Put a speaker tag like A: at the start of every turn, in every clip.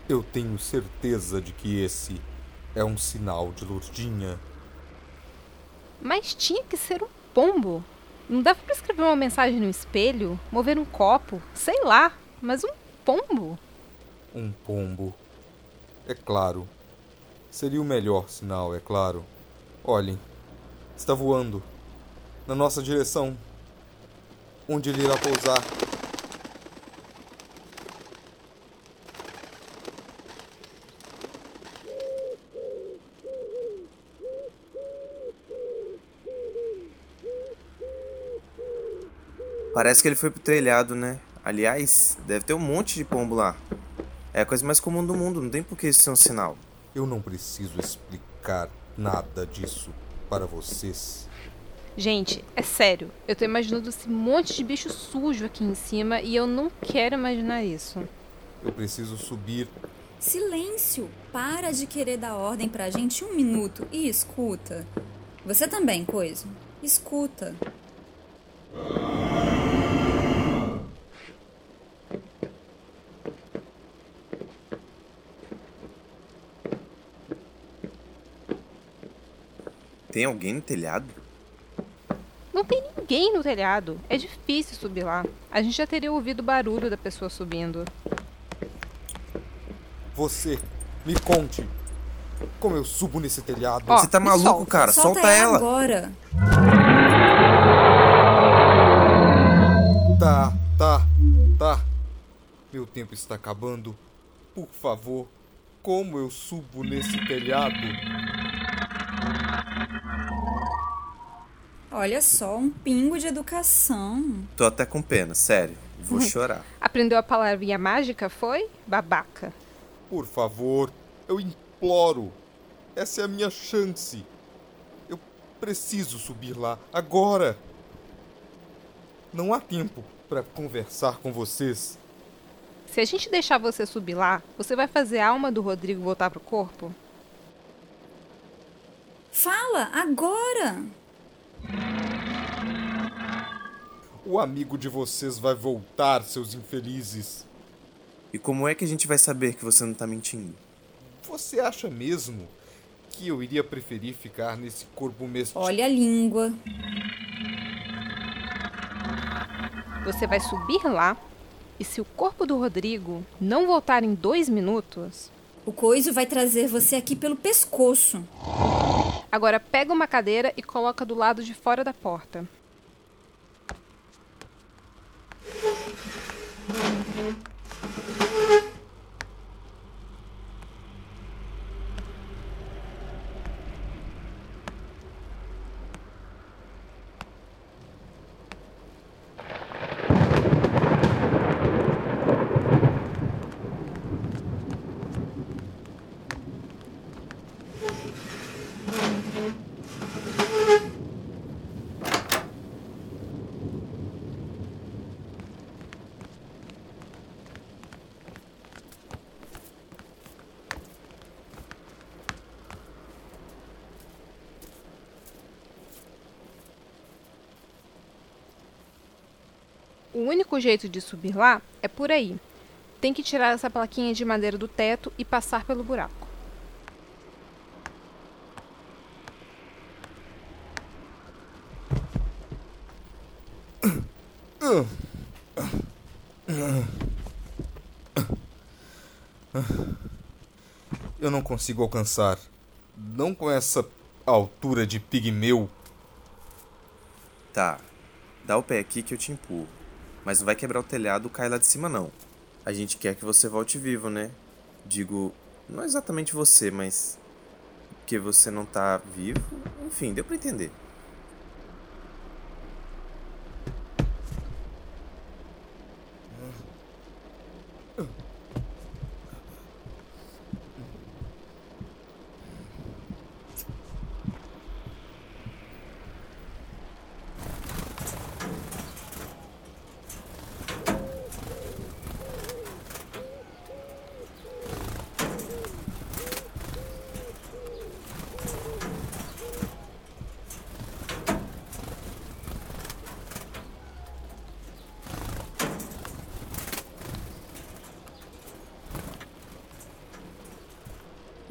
A: Eu tenho certeza de que esse é um sinal de Lourdinha.
B: Mas tinha que ser um pombo. Não dava pra escrever uma mensagem no espelho, mover um copo, sei lá, mas um pombo?
A: Um pombo. É claro. Seria o melhor sinal, é claro. Olhem, está voando. Na nossa direção. Onde ele irá pousar?
C: Parece que ele foi pro telhado, né? Aliás, deve ter um monte de pombo lá. É a coisa mais comum do mundo, não tem por que isso ser um sinal.
A: Eu não preciso explicar nada disso para vocês.
B: Gente, é sério, eu tô imaginando esse monte de bicho sujo aqui em cima e eu não quero imaginar isso.
A: Eu preciso subir.
D: Silêncio! Para de querer dar ordem pra gente 1 minuto e escuta. Você também, Coiso. Escuta.
C: Tem alguém no telhado?
B: Não tem ninguém no telhado. É difícil subir lá. A gente já teria ouvido o barulho da pessoa subindo.
A: Você, me conte. Como eu subo nesse telhado?
B: Ó,
C: Você tá
B: me
C: maluco,
B: solta.
C: cara? Solta ela!
D: Agora!
A: Tá. Meu tempo está acabando. Por favor, como eu subo nesse telhado?
D: Olha só, um pingo de educação.
C: Tô até com pena, sério. Vou chorar.
B: Aprendeu a palavrinha mágica, foi? Babaca.
A: Por favor, eu imploro. Essa é a minha chance. Eu preciso subir lá agora. Não há tempo para conversar com vocês.
B: Se a gente deixar você subir lá, você vai fazer a alma do Rodrigo voltar pro corpo?
D: Fala, agora!
A: O amigo de vocês vai voltar, seus infelizes.
C: E como é que a gente vai saber que você não tá mentindo?
A: Você acha mesmo que eu iria preferir ficar nesse corpo mestiço?
D: Olha a língua.
B: Você vai subir lá e se o corpo do Rodrigo não voltar em 2 minutos...
D: O Coiso vai trazer você aqui pelo pescoço.
B: Agora pega uma cadeira e coloca do lado de fora da porta. O único jeito de subir lá é por aí. Tem que tirar essa plaquinha de madeira do teto e passar pelo buraco.
A: Eu não consigo alcançar. Não com essa altura de pigmeu.
C: Tá, dá o pé aqui que eu te empurro. Mas não vai quebrar o telhado ou cair lá de cima, não. A gente quer que você volte vivo, né? Digo, não exatamente você, mas... que você não tá vivo. Enfim, deu pra entender.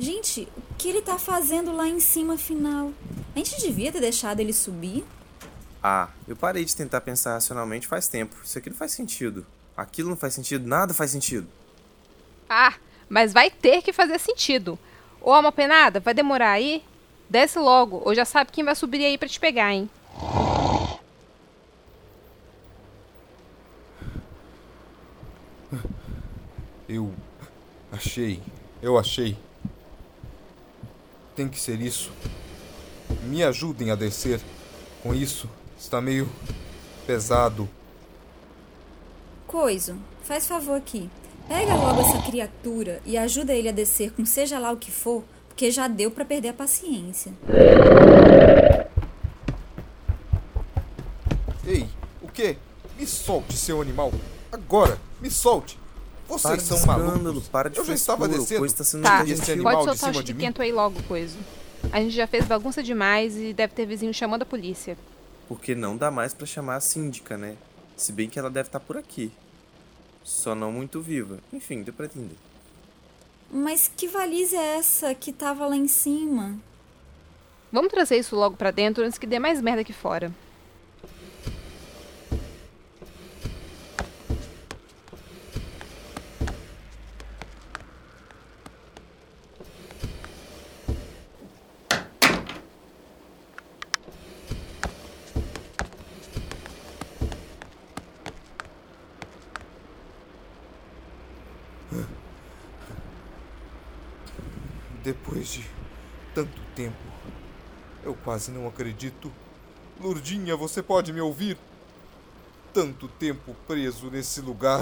D: Gente, o que ele tá fazendo lá em cima, afinal? A gente devia ter deixado ele subir?
C: Ah, eu parei de tentar pensar racionalmente faz tempo. Isso aqui não faz sentido. Aquilo não faz sentido, nada faz sentido.
B: Ah, mas vai ter que fazer sentido. Ô, alma penada, vai demorar aí? Desce logo, ou já sabe quem vai subir aí pra te pegar, hein?
A: Eu achei. Tem que ser isso. Me ajudem a descer. Com isso, está meio pesado.
D: Coiso, faz favor aqui. Pega logo essa criatura e ajuda ele a descer com seja lá o que for, porque já deu pra perder a paciência.
A: Ei, o quê? Me solte, seu animal. Agora, me solte. Vocês são malucos.
C: Para de
A: Eu já estava descendo.
C: Coisa tá sendo
B: Tá,
C: muito
A: esse
C: gentil.
A: animal
B: pode
A: de
B: soltar o
A: cima de mim?
B: chiquento aí logo, Coiso. A gente já fez bagunça demais e deve ter vizinho chamando a polícia.
C: Porque não dá mais pra chamar a síndica, né? Se bem que ela deve estar por aqui. Só não muito viva. Enfim, deu pra entender.
D: Mas que valise é essa que tava lá em cima?
B: Vamos trazer isso logo pra dentro antes que dê mais merda aqui fora.
A: Depois de tanto tempo, eu quase não acredito. Lourdinha, você pode me ouvir? Tanto tempo preso nesse lugar.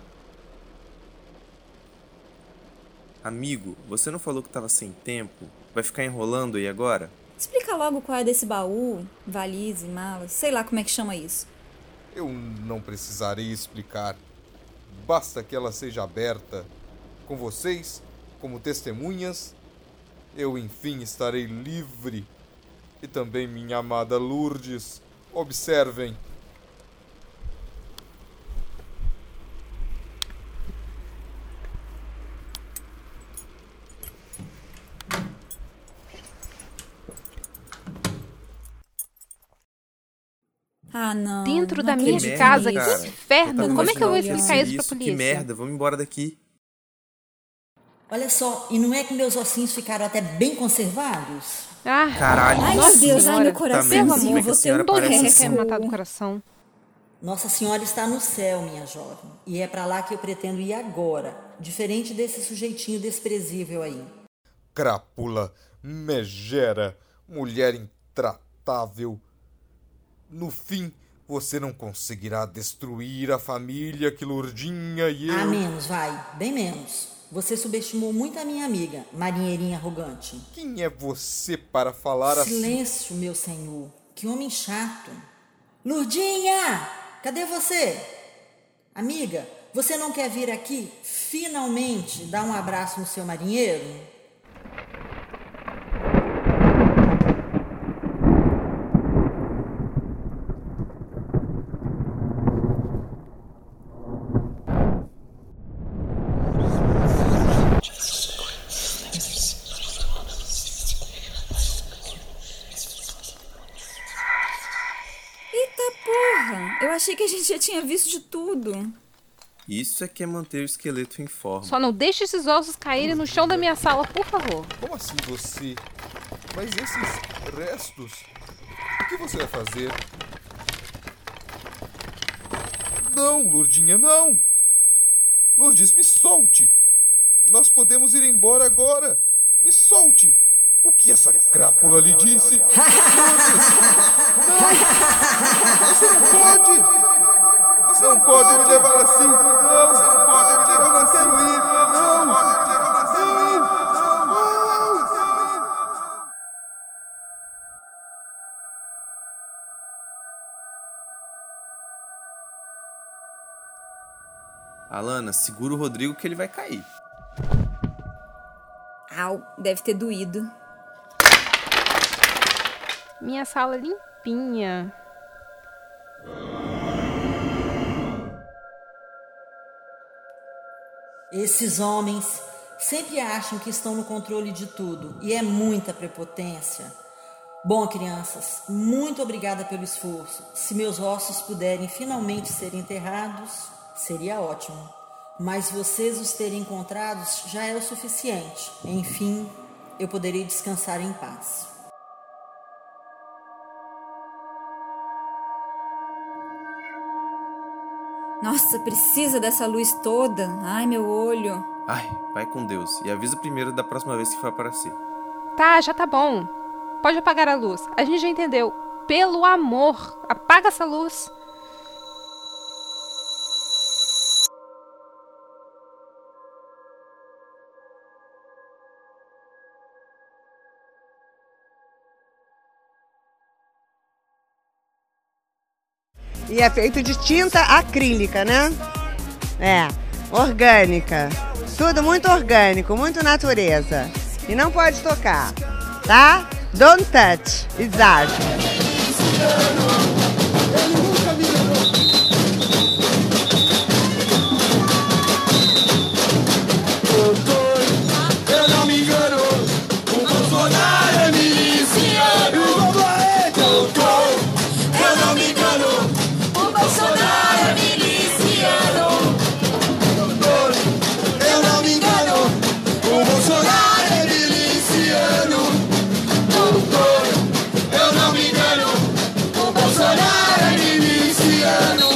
C: Amigo, você não falou que tava sem tempo? Vai ficar enrolando aí agora?
D: Explica logo qual é desse baú, valise, mala, sei lá como é que chama isso.
A: Eu não precisarei explicar. Basta que ela seja aberta. Com vocês, como testemunhas, eu enfim estarei livre. E também minha amada Lourdes. Observem.
D: Ah, não.
B: Dentro
D: não
B: da minha
D: acredito
B: casa,
D: nisso.
B: que inferno!
C: Eu tava
B: Como é que eu vou
C: imaginando
B: explicar isso pra
C: Que
B: polícia?
C: merda, vamos embora daqui.
E: Olha só, e não é que meus ossinhos ficaram até bem conservados?
B: Ah,
C: Caralho,
D: Ai,
B: Nossa
D: meu Deus, ai,
B: senhora,
D: meu
C: tá
D: coraçãozinho,
C: vendo como é que a
D: vou ter
C: senhora
D: um
C: parece
B: você
C: assim?
B: quer matar do coração.
E: Nossa Senhora está no céu, minha jovem. E é pra lá que eu pretendo ir agora. Diferente desse sujeitinho desprezível aí.
A: Crápula, megera, mulher intratável. No fim, você não conseguirá destruir a família que Lourdinha e eu...
E: Ah, menos, vai. Bem menos. Você subestimou muito a minha amiga, marinheirinha arrogante.
A: Quem é você para falar assim?
E: Silêncio, meu senhor. Que homem chato. Lourdinha! Cadê você? Amiga, você não quer vir aqui, finalmente, dar um abraço no seu marinheiro?
D: Eita porra! Eu achei que a gente já tinha visto de tudo.
C: Isso é que é manter o esqueleto em forma.
B: Só não deixe esses ossos caírem no chão da minha sala, por favor.
A: Como assim você? Mas esses restos... O que você vai fazer? Não, Lourdinha, não! Lourdes, me solte! Nós podemos ir embora agora! Me solte! O que essa crápula lhe disse? Lourdes! Não! Você não pode! Você não pode me levar assim! Não! Você não pode me levar assim! Eu não quero ir! Não! Não! Não!
C: Alana, segura o Rodrigo que ele vai cair.
D: Au, deve ter doído.
B: Minha sala limpinha.
E: Esses homens sempre acham que estão no controle de tudo e é muita prepotência. Bom, crianças, muito obrigada pelo esforço. Se meus ossos puderem finalmente ser enterrados, seria ótimo. Mas vocês os terem encontrados já é o suficiente. Enfim, eu poderei descansar em paz.
D: Nossa, precisa dessa luz toda. Ai, meu olho.
C: Ai, vai com Deus. E avisa primeiro da próxima vez que for aparecer.
B: Tá, já tá bom. Pode apagar a luz. A gente já entendeu. Pelo amor, apaga essa luz.
F: E é feito de tinta acrílica, né? É, orgânica. Tudo muito orgânico, muito natureza. E não pode tocar, tá? Don't touch. Exato.
G: Eu não me engano, o Bolsonaro é miliciano. Doutor, eu não me engano, o Bolsonaro é miliciano. Doutor, eu não me engano, o Bolsonaro é miliciano. Doutor, eu não me engano, o Bolsonaro é miliciano.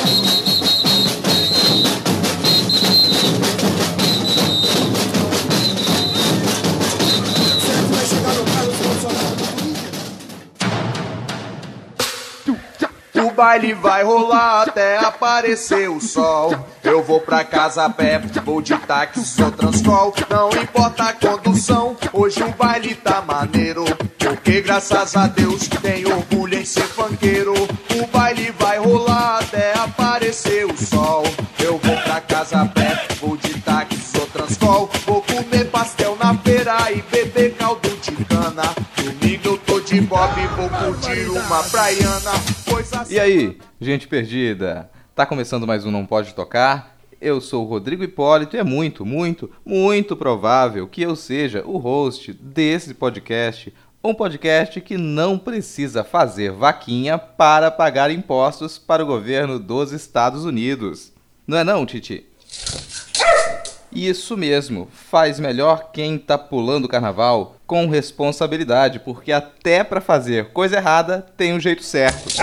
G: O baile vai rolar até aparecer o sol. Eu vou pra casa a pé, vou de táxi ou transcol. Não importa a condução, hoje o baile tá maneiro. Porque graças a Deus tenho orgulho em ser funkeiro. O baile vai rolar até aparecer o sol. Eu vou pra casa a pé, vou de táxi ou transcol. Vou comer pastel na feira e beber caldo de cana. Domingo eu tô de bob e vou curtir uma praiana.
H: E aí, gente perdida? Tá começando mais um Não Pode Tocar? Eu sou o Rodrigo Hipólito e é muito, muito, muito provável que eu seja o host desse podcast. Um podcast que não precisa fazer vaquinha para pagar impostos para o governo dos Estados Unidos. Não é não, Titi? Isso mesmo, faz melhor quem tá pulando o carnaval com responsabilidade, porque até para fazer coisa errada tem um jeito certo.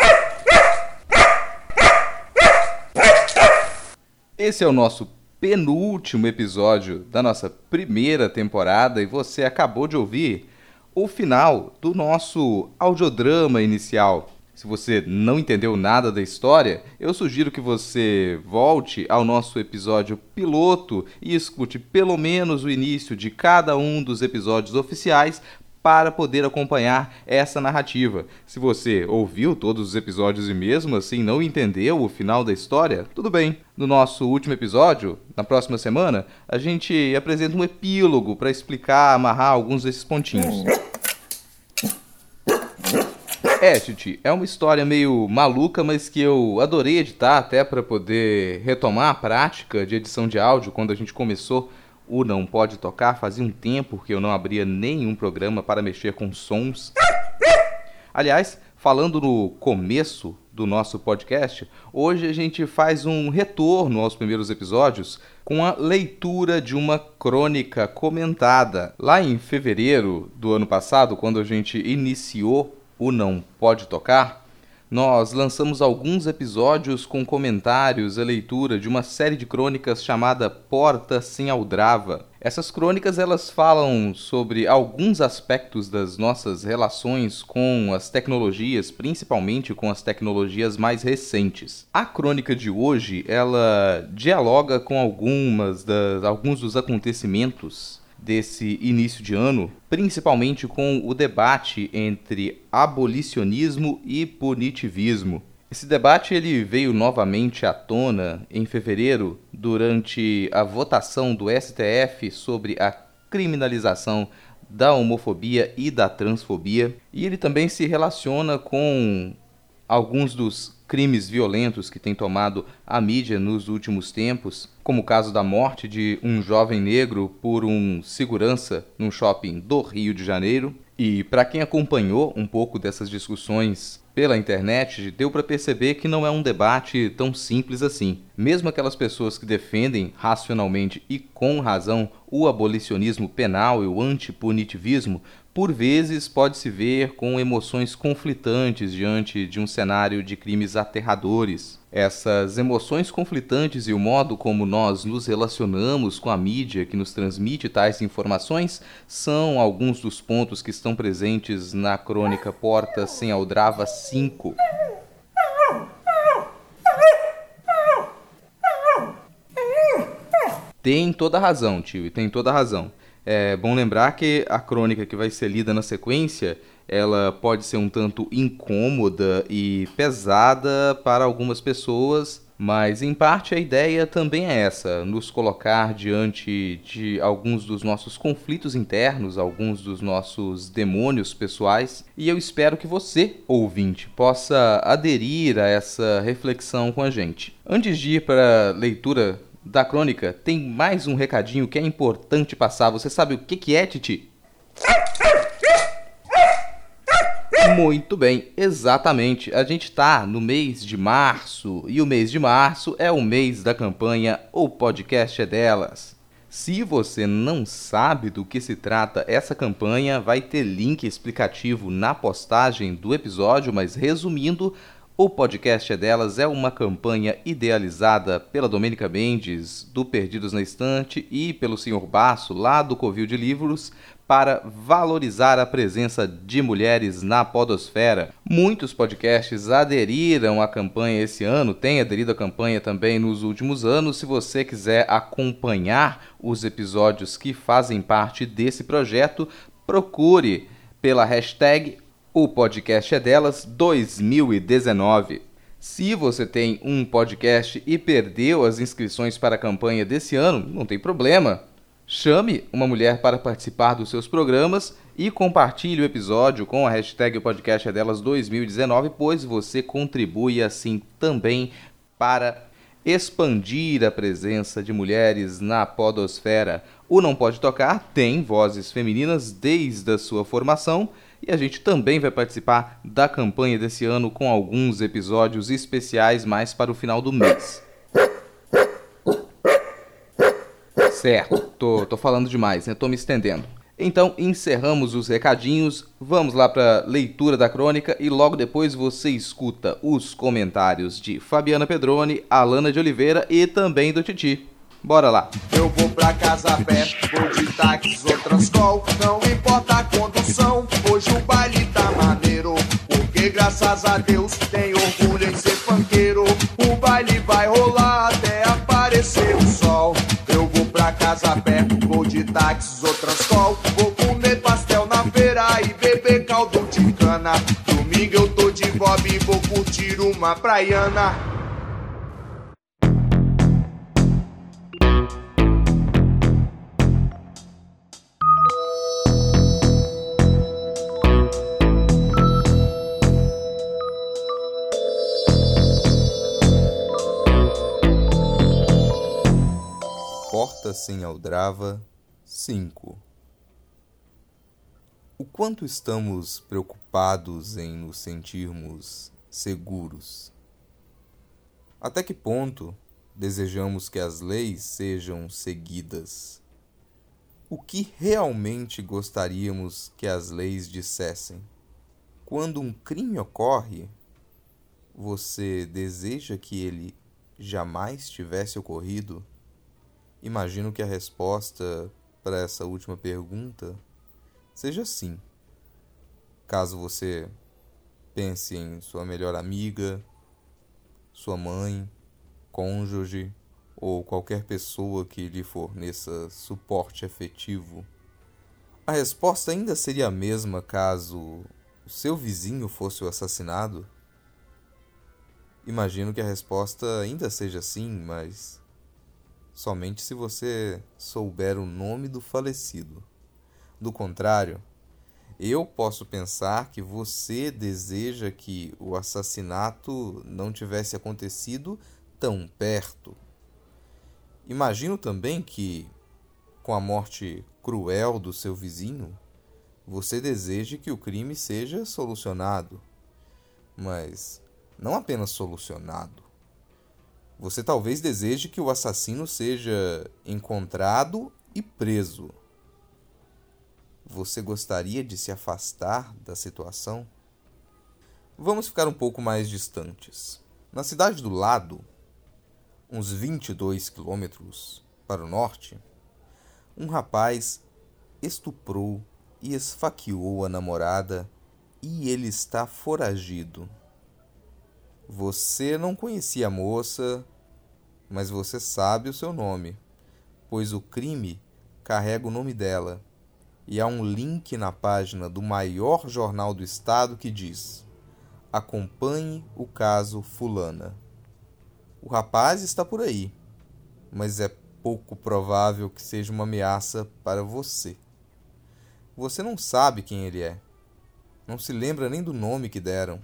H: Esse é o nosso penúltimo episódio da nossa primeira temporada e você acabou de ouvir o final do nosso audiodrama inicial. Se você não entendeu nada da história, eu sugiro que você volte ao nosso episódio piloto e escute pelo menos o início de cada um dos episódios oficiais para poder acompanhar essa narrativa. Se você ouviu todos os episódios e mesmo assim não entendeu o final da história, tudo bem. No nosso último episódio, na próxima semana, a gente apresenta um epílogo para explicar, amarrar alguns desses pontinhos. Titi, é uma história meio maluca, mas que eu adorei editar até para poder retomar a prática de edição de áudio quando a gente começou o Não Pode Tocar. Fazia um tempo que eu não abria nenhum programa para mexer com sons. Aliás, falando no começo do nosso podcast, hoje a gente faz um retorno aos primeiros episódios com a leitura de uma crônica comentada. Lá em fevereiro do ano passado, quando a gente iniciou o Não Pode Tocar, nós lançamos alguns episódios com comentários e leitura de uma série de crônicas chamada Porta Sem Aldrava. Essas crônicas elas falam sobre alguns aspectos das nossas relações com as tecnologias, principalmente com as tecnologias mais recentes. A crônica de hoje ela dialoga com alguns dos acontecimentos desse início de ano, principalmente com o debate entre abolicionismo e punitivismo. Esse debate ele veio novamente à tona em fevereiro, durante a votação do STF sobre a criminalização da homofobia e da transfobia, e ele também se relaciona com alguns dos crimes violentos que têm tomado a mídia nos últimos tempos, como o caso da morte de um jovem negro por um segurança num shopping do Rio de Janeiro. E para quem acompanhou um pouco dessas discussões pela internet, deu para perceber que não é um debate tão simples assim. Mesmo aquelas pessoas que defendem racionalmente e com razão o abolicionismo penal e o antipunitivismo, por vezes pode-se ver com emoções conflitantes diante de um cenário de crimes aterradores. Essas emoções conflitantes e o modo como nós nos relacionamos com a mídia que nos transmite tais informações são alguns dos pontos que estão presentes na crônica Porta Sem Aldrava 5. Tem toda a razão, tio, e tem toda a razão. É bom lembrar que a crônica que vai ser lida na sequência, ela pode ser um tanto incômoda e pesada para algumas pessoas, mas em parte a ideia também é essa, nos colocar diante de alguns dos nossos conflitos internos, alguns dos nossos demônios pessoais, e eu espero que você, ouvinte, possa aderir a essa reflexão com a gente. Antes de ir para a leitura da crônica, tem mais um recadinho que é importante passar. Você sabe o que é, Titi? Muito bem, exatamente. A gente está no mês de março, e o mês de março é o mês da campanha O Podcast é Delas. Se você não sabe do que se trata essa campanha, vai ter link explicativo na postagem do episódio, mas resumindo, O Podcast é Delas é uma campanha idealizada pela Domênica Mendes, do Perdidos na Estante, e pelo Sr. Basso, lá do Covil de Livros, para valorizar a presença de mulheres na podosfera. Muitos podcasts aderiram à campanha esse ano, têm aderido à campanha também nos últimos anos. Se você quiser acompanhar os episódios que fazem parte desse projeto, procure pela hashtag O Podcast é Delas 2019. Se você tem um podcast e perdeu as inscrições para a campanha desse ano, não tem problema. Chame uma mulher para participar dos seus programas e compartilhe o episódio com a hashtag O Podcast é Delas 2019, pois você contribui assim também para expandir a presença de mulheres na podosfera. O Não Pode Tocar tem vozes femininas desde a sua formação, e a gente também vai participar da campanha desse ano com alguns episódios especiais mais para o final do mês. Certo, tô falando demais, né? Tô me estendendo. Então, encerramos os recadinhos, vamos lá para a leitura da crônica e logo depois você escuta os comentários de Fabiana Pedroni, Alana de Oliveira e também do Titi. Bora lá.
G: Eu vou pra casa a pé, vou de táxi ou transcol, não importa a condução, hoje o baile tá maneiro, porque graças a Deus tenho orgulho em ser funkeiro. O baile vai rolar até aparecer o sol. Eu vou pra casa a pé, vou de táxi ou transcol, vou comer pastel na feira e beber caldo de cana. Domingo eu tô de bob e vou curtir uma praiana.
A: Porta Sem Aldrava 5. O quanto estamos preocupados em nos sentirmos seguros? Até que ponto desejamos que as leis sejam seguidas? O que realmente gostaríamos que as leis dissessem? Quando um crime ocorre, você deseja que ele jamais tivesse ocorrido? Imagino que a resposta para essa última pergunta seja sim. Caso você pense em sua melhor amiga, sua mãe, cônjuge ou qualquer pessoa que lhe forneça suporte afetivo, a resposta ainda seria a mesma caso o seu vizinho fosse o assassinado? Imagino que a resposta ainda seja sim, mas somente se você souber o nome do falecido. Do contrário, Eu posso pensar que você deseja que o assassinato não tivesse acontecido tão perto. Imagino também que, com a morte cruel do seu vizinho, você deseje que o crime seja solucionado. Mas não apenas solucionado. Você talvez deseje que o assassino seja encontrado e preso. Você gostaria de se afastar da situação? Vamos ficar um pouco mais distantes. Na cidade do lado, uns 22 quilômetros para o norte, um rapaz estuprou e esfaqueou a namorada e ele está foragido. Você não conhecia a moça, mas você sabe o seu nome, pois o crime carrega o nome dela. E há um link na página do maior jornal do estado que diz: acompanhe o caso fulana. O rapaz está por aí, mas é pouco provável que seja uma ameaça para você. Você não sabe quem ele é. Não se lembra nem do nome que deram.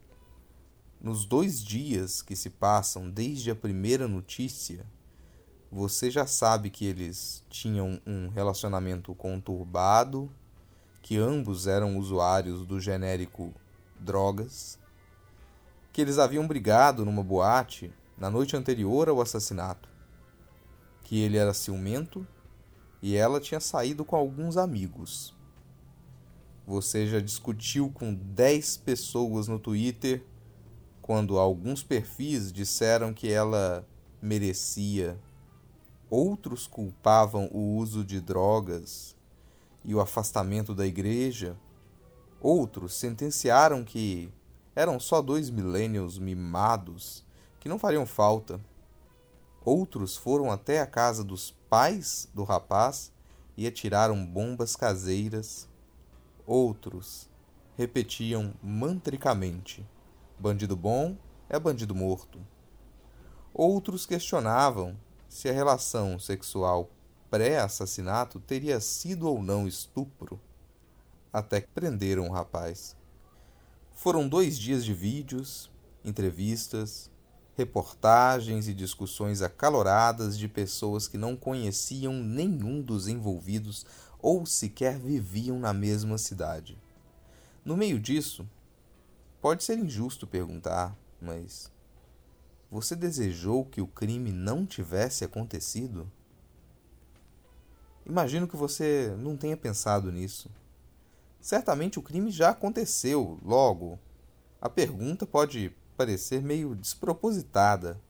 A: Nos 2 dias que se passam desde a primeira notícia, você já sabe que eles tinham um relacionamento conturbado, que ambos eram usuários do genérico drogas, que eles haviam brigado numa boate na noite anterior ao assassinato, que ele era ciumento e ela tinha saído com alguns amigos. Você já discutiu com 10 pessoas no Twitter quando alguns perfis disseram que ela merecia. Outros culpavam o uso de drogas e o afastamento da igreja. Outros sentenciaram que eram só 2 millennials mimados que não fariam falta. Outros foram até a casa dos pais do rapaz e atiraram bombas caseiras. Outros repetiam mantricamente: bandido bom é bandido morto. Outros questionavam se a relação sexual pré-assassinato teria sido ou não estupro, até que prenderam o rapaz. Foram 2 dias de vídeos, entrevistas, reportagens e discussões acaloradas de pessoas que não conheciam nenhum dos envolvidos ou sequer viviam na mesma cidade. No meio disso, pode ser injusto perguntar, mas você desejou que o crime não tivesse acontecido? Imagino que você não tenha pensado nisso. Certamente o crime já aconteceu, logo, a pergunta pode parecer meio despropositada.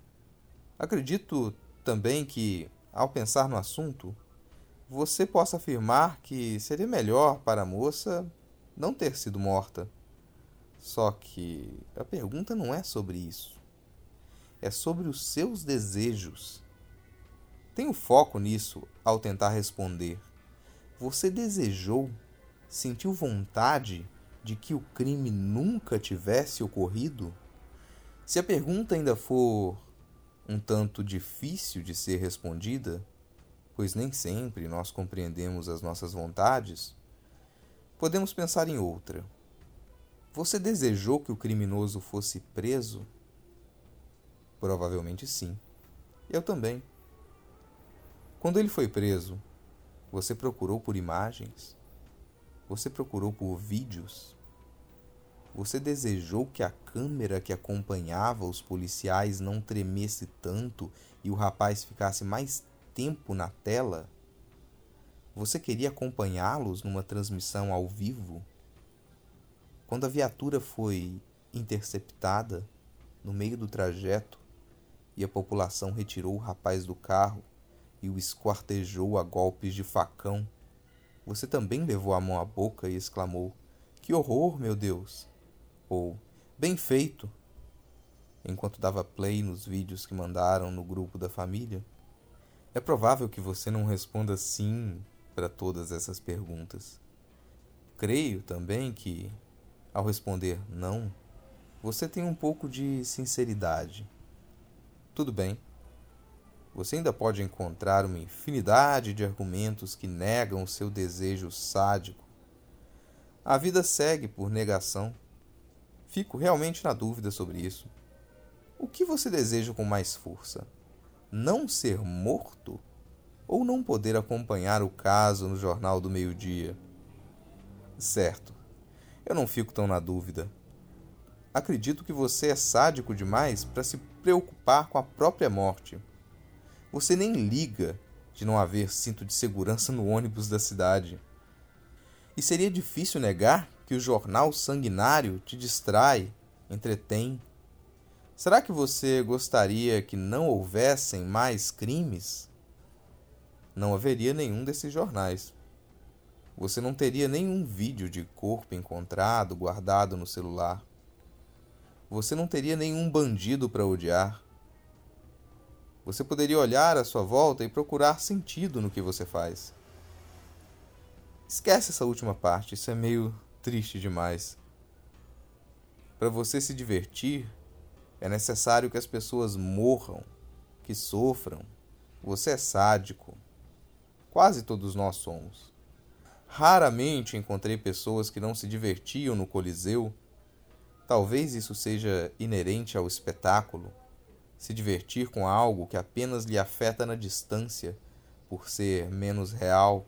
A: Acredito também que, ao pensar no assunto, você possa afirmar que seria melhor para a moça não ter sido morta. Só que a pergunta não é sobre isso. É sobre os seus desejos. Tenho foco nisso ao tentar responder. Você desejou, sentiu vontade de que o crime nunca tivesse ocorrido? Se a pergunta ainda for um tanto difícil de ser respondida, pois nem sempre nós compreendemos as nossas vontades, podemos pensar em outra. Você desejou que o criminoso fosse preso? Provavelmente sim. Eu também. Quando ele foi preso, você procurou por imagens? Você procurou por vídeos? Você desejou que a câmera que acompanhava os policiais não tremesse tanto e o rapaz ficasse mais tempo na tela? Você queria acompanhá-los numa transmissão ao vivo? Quando a viatura foi interceptada no meio do trajeto e a população retirou o rapaz do carro e o esquartejou a golpes de facão, você também levou a mão à boca e exclamou: "Que horror, meu Deus!" Ou "Bem feito!" enquanto dava play nos vídeos que mandaram no grupo da família? É provável que você não responda sim para todas essas perguntas. Creio também que, ao responder não, você tem um pouco de sinceridade. Tudo bem. Você ainda pode encontrar uma infinidade de argumentos que negam o seu desejo sádico. A vida segue por negação. Fico realmente na dúvida sobre isso. O que você deseja com mais força? Não ser morto? Ou não poder acompanhar o caso no Jornal do Meio-Dia? Certo, eu não fico tão na dúvida. Acredito que você é sádico demais para se preocupar com a própria morte. Você nem liga de não haver cinto de segurança no ônibus da cidade. E seria difícil negar que o jornal sanguinário te distrai, entretém. Será que você gostaria que não houvessem mais crimes? Não haveria nenhum desses jornais. Você não teria nenhum vídeo de corpo encontrado guardado no celular. Você não teria nenhum bandido para odiar. Você poderia olhar à sua volta e procurar sentido no que você faz. Esquece essa última parte, isso é meio triste demais. Para você se divertir, é necessário que as pessoas morram, que sofram. Você é sádico. Quase todos nós somos. Raramente encontrei pessoas que não se divertiam no Coliseu. Talvez isso seja inerente ao espetáculo. Se divertir com algo que apenas lhe afeta na distância, por ser menos real.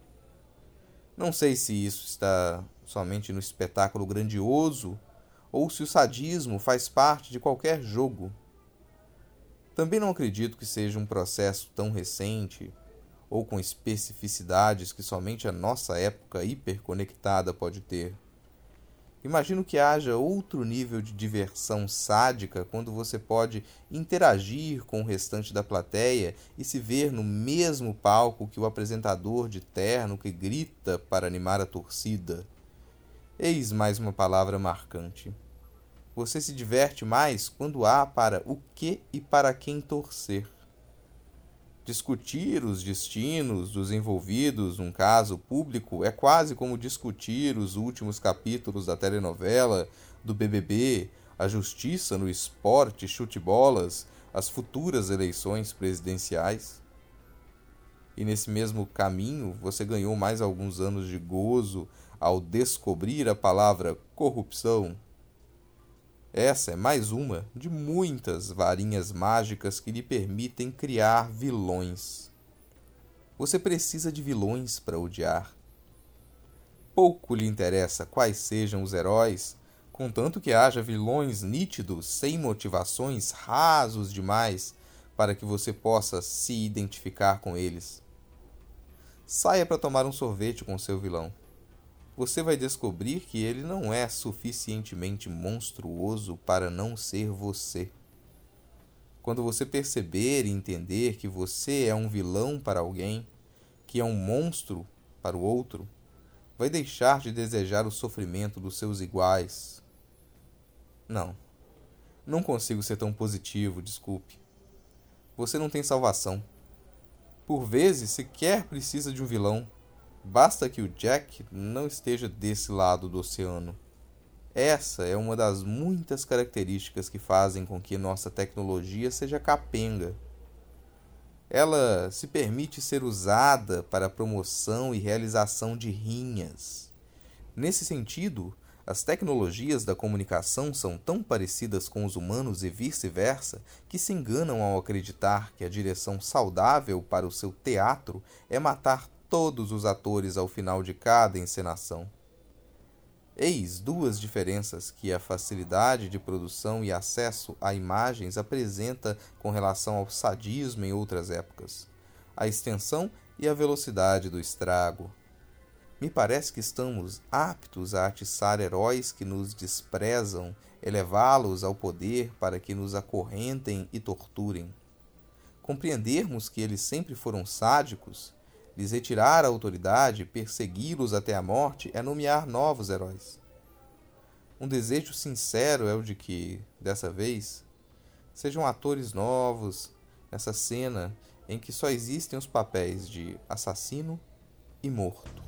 A: Não sei se isso está somente no espetáculo grandioso ou se o sadismo faz parte de qualquer jogo. Também não acredito que seja um processo tão recente ou com especificidades que somente a nossa época hiperconectada pode ter. Imagino que haja outro nível de diversão sádica quando você pode interagir com o restante da plateia e se ver no mesmo palco que o apresentador de terno que grita para animar a torcida. Eis mais uma palavra marcante. Você se diverte mais quando há para o que e para quem torcer. Discutir os destinos dos envolvidos num caso público é quase como discutir os últimos capítulos da telenovela, do BBB, a justiça no esporte, chute-bolas, as futuras eleições presidenciais. E nesse mesmo caminho você ganhou mais alguns anos de gozo ao descobrir a palavra corrupção. Essa é mais uma de muitas varinhas mágicas que lhe permitem criar vilões. Você precisa de vilões para odiar. Pouco lhe interessa quais sejam os heróis, contanto que haja vilões nítidos, sem motivações, rasos demais, para que você possa se identificar com eles. Saia para tomar um sorvete com seu vilão. Você vai descobrir que ele não é suficientemente monstruoso para não ser você. Quando você perceber e entender que você é um vilão para alguém, que é um monstro para o outro, vai deixar de desejar o sofrimento dos seus iguais. Não consigo ser tão positivo, desculpe. Você não tem salvação. Por vezes, sequer precisa de um vilão. Basta que o Jack não esteja desse lado do oceano. Essa é uma das muitas características que fazem com que nossa tecnologia seja capenga. Ela se permite ser usada para a promoção e realização de rinhas. Nesse sentido, as tecnologias da comunicação são tão parecidas com os humanos e vice-versa que se enganam ao acreditar que a direção saudável para o seu teatro é matar todos os atores ao final de cada encenação. Eis duas diferenças que a facilidade de produção e acesso a imagens apresenta com relação ao sadismo em outras épocas: a extensão e a velocidade do estrago. Me parece que estamos aptos a atiçar heróis que nos desprezam, elevá-los ao poder para que nos acorrentem e torturem. Compreendermos que eles sempre foram sádicos, lhes retirar a autoridade, persegui-los até a morte, é nomear novos heróis. Um desejo sincero é o de que, dessa vez, sejam atores novos nessa cena em que só existem os papéis de assassino e morto.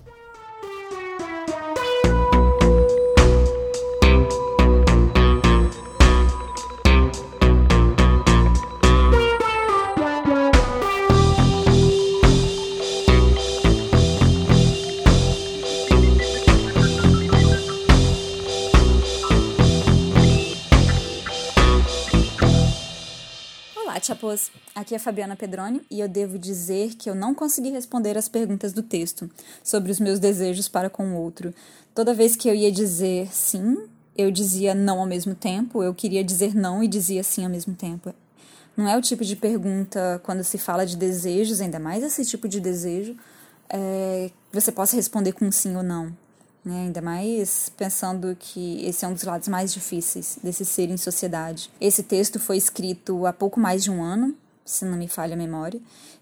D: Olá, chapôs! Aqui é Fabiana Pedroni e eu devo dizer que eu não consegui responder as perguntas do texto sobre os meus desejos para com o outro. Toda vez que eu ia dizer sim, eu dizia não ao mesmo tempo, eu queria dizer não e dizia sim ao mesmo tempo. Não é o tipo de pergunta, quando se fala de desejos, ainda mais esse tipo de desejo, você possa responder com sim ou não. Né? Ainda mais pensando que esse é um dos lados mais difíceis desse ser em sociedade. Esse texto foi escrito há pouco mais de um ano, se não me falha a memória,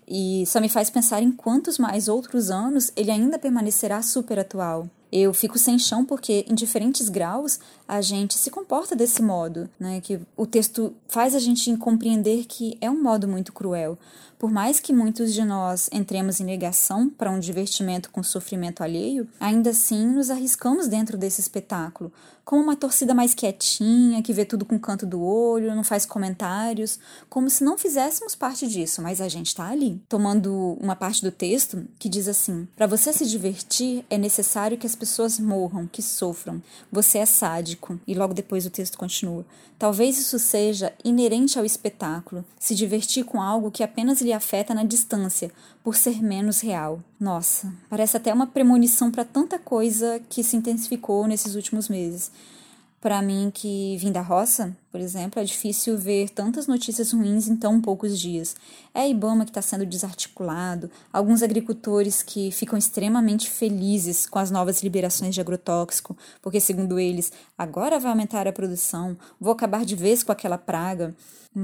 D: e só me faz pensar em quantos mais outros anos ele ainda permanecerá super atual. Eu fico sem chão porque, em diferentes graus, a gente se comporta desse modo, né? Que o texto faz a gente compreender que é um modo muito cruel. Por mais que muitos de nós entremos em negação para um divertimento com sofrimento alheio, ainda assim nos arriscamos dentro desse espetáculo, como uma torcida mais quietinha, que vê tudo com o canto do olho, não faz comentários, como se não fizéssemos parte disso, mas a gente está ali. Tomando uma parte do texto que diz assim: para você se divertir, é necessário que as pessoas morram, que sofram. Você é sádico. E logo depois o texto continua. Talvez isso seja inerente ao espetáculo, se divertir com algo que apenas lhe afeta na distância, por ser menos real. Nossa, parece até uma premonição para tanta coisa que se intensificou nesses últimos meses. Para mim, que vim da roça, por exemplo, é difícil ver tantas notícias ruins em tão poucos dias. É Ibama que está sendo desarticulado, alguns agricultores que ficam extremamente felizes com as novas liberações de agrotóxico, porque, segundo eles, agora vai aumentar a produção, vou acabar de vez com aquela praga.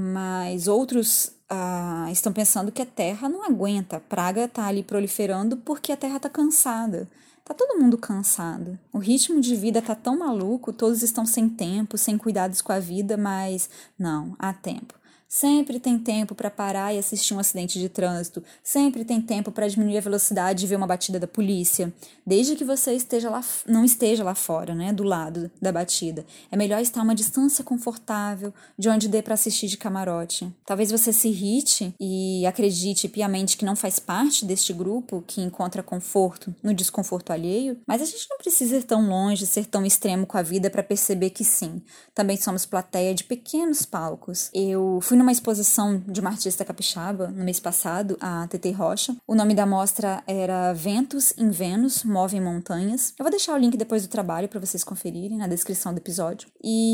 D: Mas outros estão pensando que a terra não aguenta, a praga está ali proliferando porque a terra está cansada. Tá todo mundo cansado. O ritmo de vida tá tão maluco, todos estão sem tempo, sem cuidados com a vida, mas não, há tempo. Sempre tem tempo para parar e assistir um acidente de trânsito. Sempre tem tempo para diminuir a velocidade e ver uma batida da polícia. Desde que você não esteja lá fora, né, do lado da batida. É melhor estar a uma distância confortável, de onde dê para assistir de camarote. Talvez você se irrite e acredite piamente que não faz parte deste grupo que encontra conforto no desconforto alheio, mas a gente não precisa ir tão longe, ser tão extremo com a vida para perceber que sim, também somos plateia de pequenos palcos. Eu fui numa exposição de uma artista capixaba no mês passado, a TT Rocha. O nome da mostra era Ventos em Vênus, Movem Montanhas. Eu vou deixar o link depois do trabalho para vocês conferirem na descrição do episódio.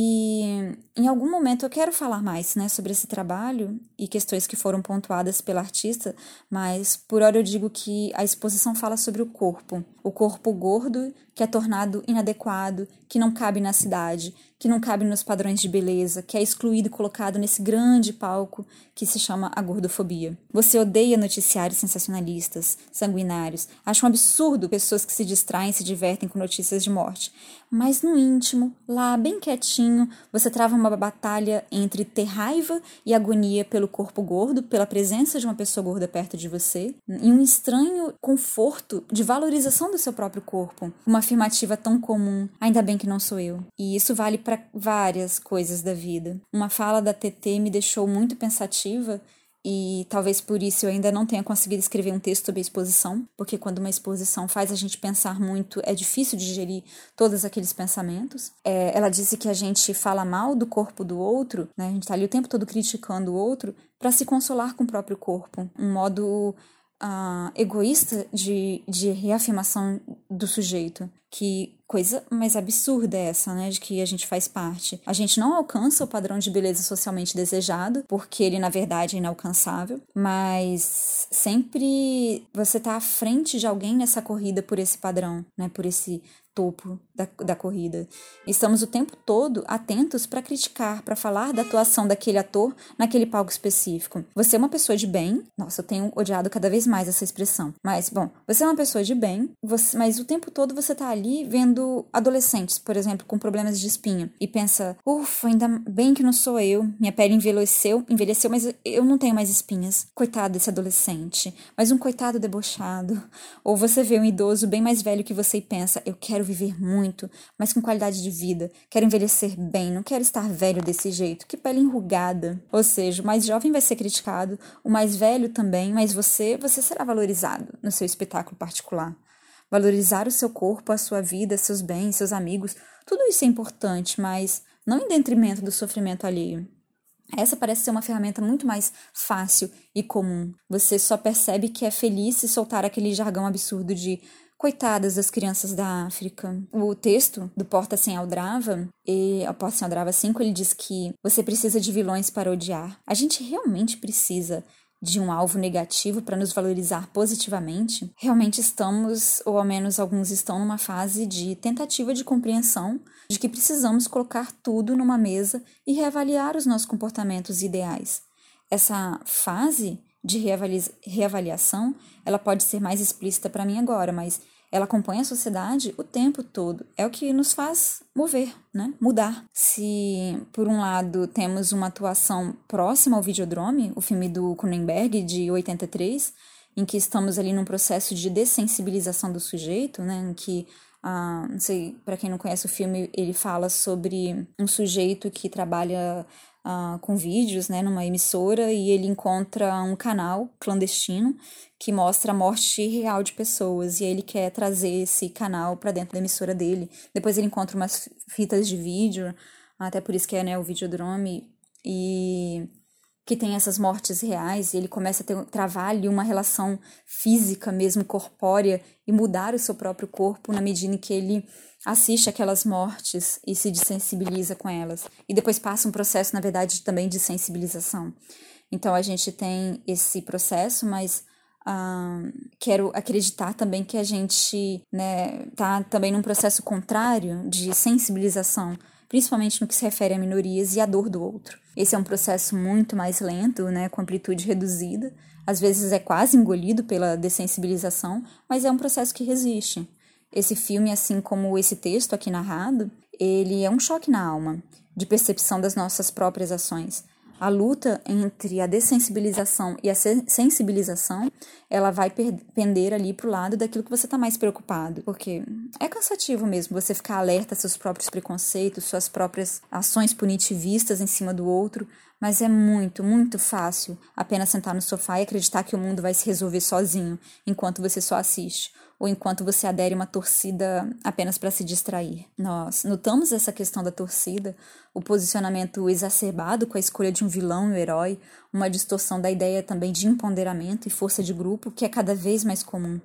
D: E em algum momento eu quero falar mais, né, sobre esse trabalho e questões que foram pontuadas pela artista, mas por hora eu digo que a exposição fala sobre o corpo gordo que é tornado inadequado, que não cabe na cidade, que não cabe nos padrões de beleza, que é excluído e colocado nesse grande palco que se chama a gordofobia. Você odeia noticiários sensacionalistas, sanguinários, acha um absurdo pessoas que se distraem e se divertem com notícias de morte. Mas no íntimo, lá bem quietinho, você trava uma batalha entre ter raiva e agonia pelo corpo gordo, pela presença de uma pessoa gorda perto de você, e um estranho conforto de valorização do seu próprio corpo. Uma afirmativa tão comum, ainda bem que não sou eu. E isso vale para várias coisas da vida. Uma fala da TT me deixou muito pensativa e talvez por isso eu ainda não tenha conseguido escrever um texto sobre a exposição, porque quando uma exposição faz a gente pensar muito, é difícil digerir todos aqueles pensamentos. Ela disse que a gente fala mal do corpo do outro, né? A gente tá ali o tempo todo criticando o outro para se consolar com o próprio corpo. Um modo egoísta de reafirmação do sujeito. Que coisa mais absurda é essa, né? De que a gente faz parte. A gente não alcança o padrão de beleza socialmente desejado, porque ele, na verdade, é inalcançável, mas sempre você tá à frente de alguém nessa corrida por esse padrão, né? Por esse topo da corrida. Estamos o tempo todo atentos para criticar, para falar da atuação daquele ator naquele palco específico. Você é uma pessoa de bem. Nossa, eu tenho odiado cada vez mais essa expressão. Mas, bom, você é uma pessoa de bem, mas o tempo todo você tá ali vendo adolescentes, por exemplo, com problemas de espinha e pensa, ufa, ainda bem que não sou eu, minha pele envelheceu, mas eu não tenho mais espinhas. Coitado desse adolescente. Mas um coitado debochado. Ou você vê um idoso bem mais velho que você e pensa, eu quero viver muito, mas com qualidade de vida. Quero envelhecer bem, não quero estar velho desse jeito. Que pele enrugada. Ou seja, o mais jovem vai ser criticado, o mais velho também, mas você será valorizado no seu espetáculo particular. Valorizar o seu corpo, a sua vida, seus bens, seus amigos, tudo isso é importante, mas não em detrimento do sofrimento alheio. Essa parece ser uma ferramenta muito mais fácil e comum. Você só percebe que é feliz se soltar aquele jargão absurdo de coitadas das crianças da África. O texto do Porta Sem Aldrava, Porta Sem Aldrava 5, ele diz que você precisa de vilões para odiar. A gente realmente precisa de um alvo negativo para nos valorizar positivamente? Realmente estamos, ou ao menos alguns estão, numa fase de tentativa de compreensão de que precisamos colocar tudo numa mesa e reavaliar os nossos comportamentos ideais. Essa fase de reavaliação, ela pode ser mais explícita para mim agora, mas ela acompanha a sociedade o tempo todo. É o que nos faz mover, né? Mudar. Se, por um lado, temos uma atuação próxima ao Videodrome, o filme do Cronenberg, de 83, em que estamos ali num processo de dessensibilização do sujeito, né? Em que, não sei, para quem não conhece o filme, ele fala sobre um sujeito que trabalha com vídeos, né, numa emissora, e ele encontra um canal clandestino que mostra a morte real de pessoas, e aí ele quer trazer esse canal para dentro da emissora dele. Depois ele encontra umas fitas de vídeo, até por isso que é, né, o Videodrome, e que tem essas mortes reais, e ele começa a travar ali uma relação física mesmo, corpórea, e mudar o seu próprio corpo na medida em que ele assiste aquelas mortes e se desensibiliza com elas. E depois passa um processo, na verdade, também de sensibilização. Então, a gente tem esse processo, mas quero acreditar também que a gente, né, tá também num processo contrário de sensibilização, principalmente no que se refere a minorias e à dor do outro. Esse é um processo muito mais lento, né, com amplitude reduzida. Às vezes é quase engolido pela dessensibilização, mas é um processo que resiste. Esse filme, assim como esse texto aqui narrado, ele é um choque na alma, de percepção das nossas próprias ações. A luta entre a dessensibilização e a sensibilização, ela vai pender ali para o lado daquilo que você está mais preocupado, porque é cansativo mesmo você ficar alerta a seus próprios preconceitos, suas próprias ações punitivistas em cima do outro, mas é muito, muito fácil apenas sentar no sofá e acreditar que o mundo vai se resolver sozinho, enquanto você só assiste, ou enquanto você adere a uma torcida apenas para se distrair. Nós notamos essa questão da torcida, o posicionamento exacerbado com a escolha de um vilão e um herói, uma distorção da ideia também de empoderamento e força de grupo, que é cada vez mais comum.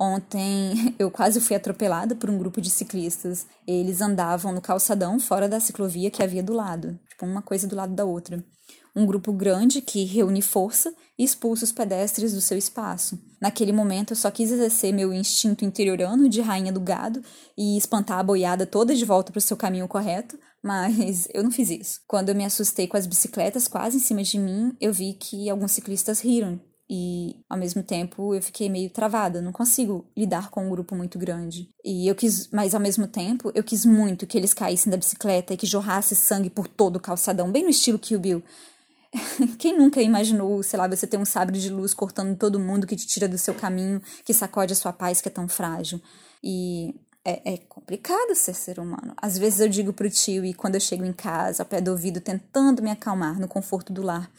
D: Ontem eu quase fui atropelada por um grupo de ciclistas. Eles andavam no calçadão fora da ciclovia que havia do lado, tipo uma coisa do lado da outra. Um grupo grande que reúne força e expulsa os pedestres do seu espaço. Naquele momento eu só quis exercer meu instinto interiorano de rainha do gado e espantar a boiada toda de volta para o seu caminho correto, mas eu não fiz isso. Quando eu me assustei com as bicicletas quase em cima de mim, eu vi que alguns ciclistas riram e, ao mesmo tempo, eu fiquei meio travada. Não consigo lidar com um grupo muito grande. Mas, ao mesmo tempo, eu quis muito que eles caíssem da bicicleta e que jorrasse sangue por todo o calçadão, bem no estilo Kill Bill. Quem nunca imaginou, sei lá, você ter um sabre de luz cortando todo mundo que te tira do seu caminho, que sacode a sua paz, que é tão frágil? E é complicado ser humano. Às vezes eu digo pro tio, e quando eu chego em casa, ao pé do ouvido, tentando me acalmar no conforto do lar: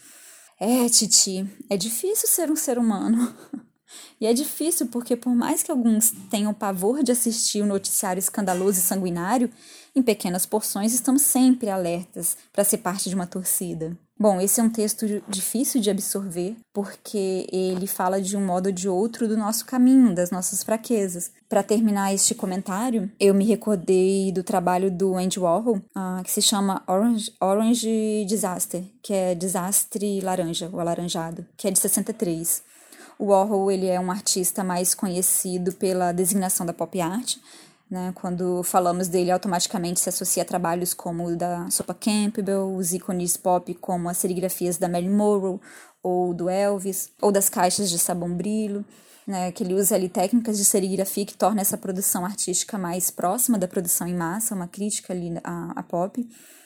D: titi, é difícil ser um ser humano. E é difícil porque, por mais que alguns tenham pavor de assistir um noticiário escandaloso e sanguinário, em pequenas porções estamos sempre alertas para ser parte de uma torcida. Bom, esse é um texto difícil de absorver, porque ele fala de um modo ou de outro do nosso caminho, das nossas fraquezas. Para terminar este comentário, eu me recordei do trabalho do Andy Warhol, que se chama Orange Disaster, que é desastre laranja, ou alaranjado, que é de 63. O Warhol, ele é um artista mais conhecido pela designação da pop art, né? Quando falamos dele, automaticamente se associa a trabalhos como o da Sopa Campbell, os ícones pop como as serigrafias da Marilyn Monroe, ou do Elvis, ou das caixas de sabão brilho, né? Que ele usa ali técnicas de serigrafia que torna essa produção artística mais próxima da produção em massa, uma crítica ali à pop.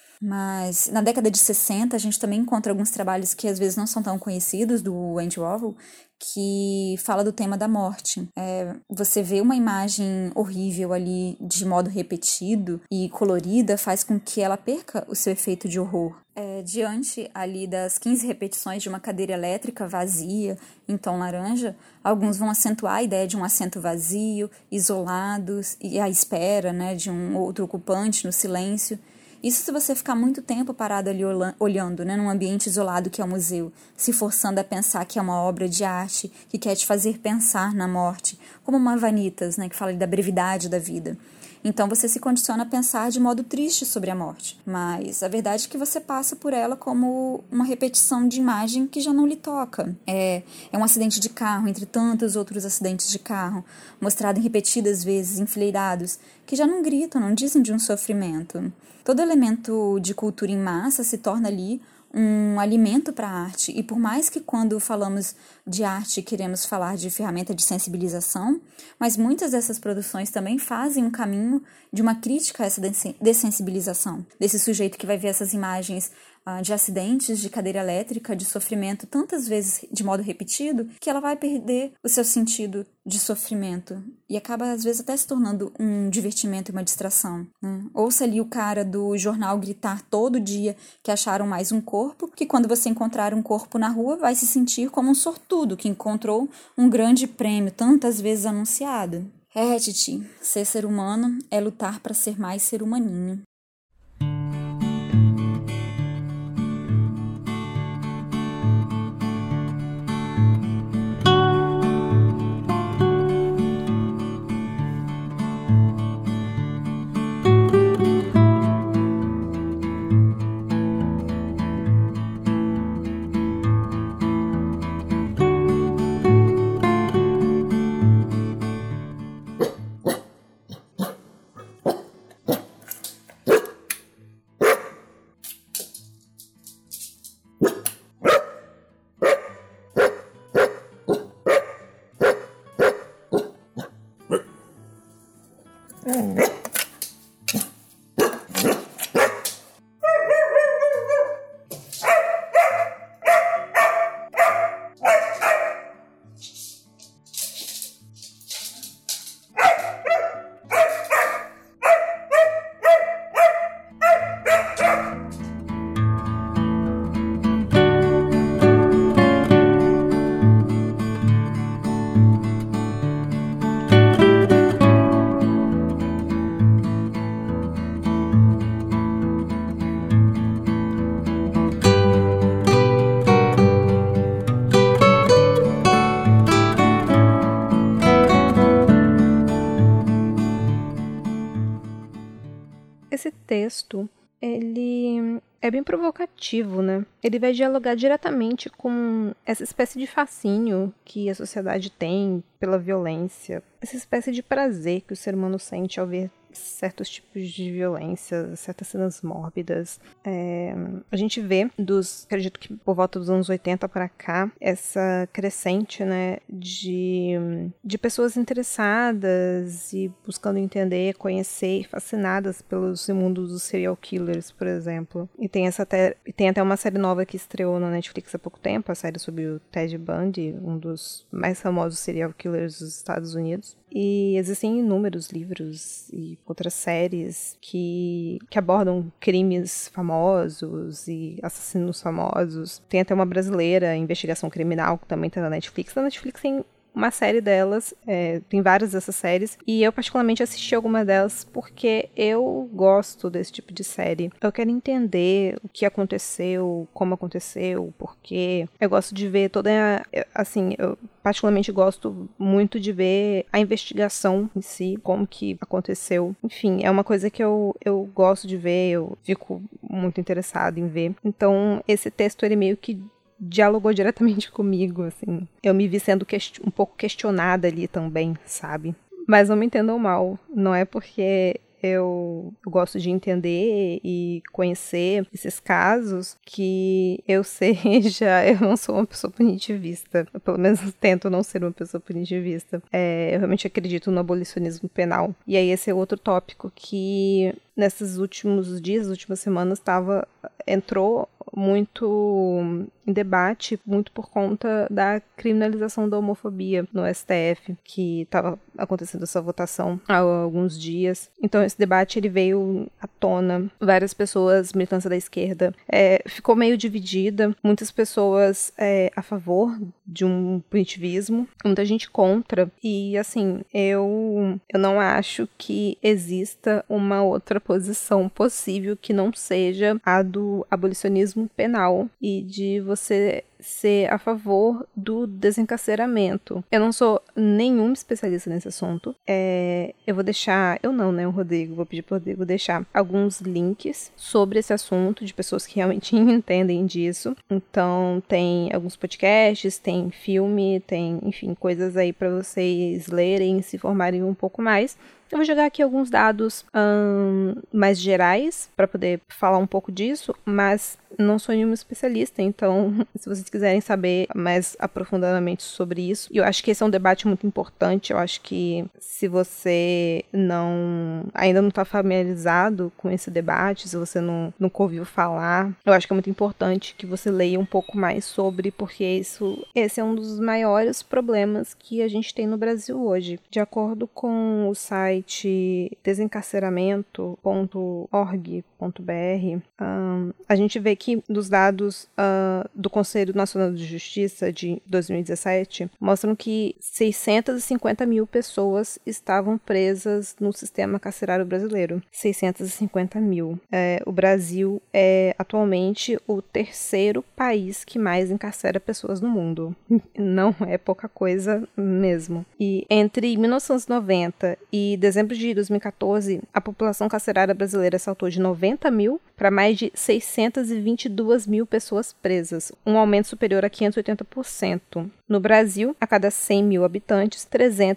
D: Mas na década de 60 a gente também encontra alguns trabalhos que às vezes não são tão conhecidos do Andy Warhol, que fala do tema da morte. Você vê uma imagem horrível ali de modo repetido e colorida faz com que ela perca o seu efeito de horror. Diante ali das 15 repetições de uma cadeira elétrica vazia, em tom laranja, alguns vão acentuar a ideia de um assento vazio, isolado e à espera, né, de um outro ocupante no silêncio. Isso se você ficar muito tempo parado ali olhando, né, num ambiente isolado que é o museu, se forçando a pensar que é uma obra de arte, que quer te fazer pensar na morte, como uma Vanitas, né, que fala da brevidade da vida. Então você se condiciona a pensar de modo triste sobre a morte. Mas a verdade é que você passa por ela como uma repetição de imagem que já não lhe toca. É um acidente de carro entre tantos outros acidentes de carro, mostrado em repetidas vezes, enfileirados, que já não gritam, não dizem de um sofrimento. Todo elemento de cultura em massa se torna ali um alimento para a arte, e por mais que quando falamos de arte queremos falar de ferramenta de sensibilização, mas muitas dessas produções também fazem um caminho de uma crítica a essa dessensibilização, desse sujeito que vai ver essas imagens de acidentes, de cadeira elétrica, de sofrimento, tantas vezes de modo repetido, que ela vai perder o seu sentido de sofrimento e acaba, às vezes, até se tornando um divertimento e uma distração, né? Ouça ali o cara do jornal gritar todo dia que acharam mais um corpo, que quando você encontrar um corpo na rua vai se sentir como um sortudo que encontrou um grande prêmio tantas vezes anunciado. Titi, ser humano é lutar para ser mais ser humaninho.
B: Esse texto, ele é bem provocativo, né? Ele vai dialogar diretamente com essa espécie de fascínio que a sociedade tem pela violência, essa espécie de prazer que o ser humano sente ao ver certos tipos de violência, certas cenas mórbidas. A gente vê acredito que por volta dos anos 80 para cá, essa crescente, né, de pessoas interessadas e buscando entender, conhecer, fascinadas pelos mundos dos serial killers, por exemplo. E tem até uma série nova que estreou na Netflix há pouco tempo, a série sobre o Ted Bundy, um dos mais famosos serial killers dos Estados Unidos. E existem inúmeros livros e outras séries que abordam crimes famosos e assassinos famosos. Tem até uma brasileira, Investigação Criminal, que também está na Netflix. Na Netflix tem uma série delas, tem várias dessas séries, e eu particularmente assisti alguma delas porque eu gosto desse tipo de série. Eu quero entender o que aconteceu, como aconteceu, por quê. Eu gosto de ver eu particularmente gosto muito de ver a investigação em si, como que aconteceu. Enfim, é uma coisa que eu gosto de ver, eu fico muito interessada em ver. Então, esse texto, ele meio que dialogou diretamente comigo, assim. Eu me vi sendo um pouco questionada ali também, sabe? Mas não me entendam mal, não é porque eu gosto de entender e conhecer esses casos que eu não sou uma pessoa punitivista. Eu, pelo menos tento não ser uma pessoa punitivista. Eu realmente acredito no abolicionismo penal. E aí esse é outro tópico que nesses últimos dias, nas últimas semanas, entrou muito em debate, muito por conta da criminalização da homofobia no STF, que estava acontecendo essa votação há alguns dias. Então esse debate, ele veio à tona. Várias pessoas, militância da esquerda, ficou meio dividida. Muitas pessoas a favor de um punitivismo, muita gente contra. E, assim, eu não acho que exista uma outra posição possível que não seja a do abolicionismo penal e de você ser a favor do desencarceramento. Eu não sou nenhum especialista nesse assunto. Eu vou deixar... Eu não, né? O Rodrigo. Vou pedir pro Rodrigo deixar alguns links sobre esse assunto de pessoas que realmente entendem disso. Então, tem alguns podcasts, tem filme, tem, enfim, coisas aí para vocês lerem, se formarem um pouco mais. Eu vou jogar aqui alguns dados mais gerais para poder falar um pouco disso, mas não sou nenhuma especialista, então se vocês quiserem saber mais aprofundadamente sobre isso, eu acho que esse é um debate muito importante. Eu acho que se você ainda não está familiarizado com esse debate, se você nunca ouviu falar, eu acho que é muito importante que você leia um pouco mais sobre, porque esse é um dos maiores problemas que a gente tem no Brasil hoje. De acordo com o site desencarceramento.org.br, a gente vê que dos dados do Conselho Nacional de Justiça de 2017 mostram que 650 mil pessoas estavam presas no sistema carcerário brasileiro. 650 mil. O Brasil é atualmente o terceiro país que mais encarcera pessoas no mundo. Não é pouca coisa mesmo. E entre 1990 e dezembro de 2014, a população carcerária brasileira saltou de 90 mil para mais de 622 mil pessoas presas, um aumento superior a 580%. No Brasil, a cada 100 mil habitantes,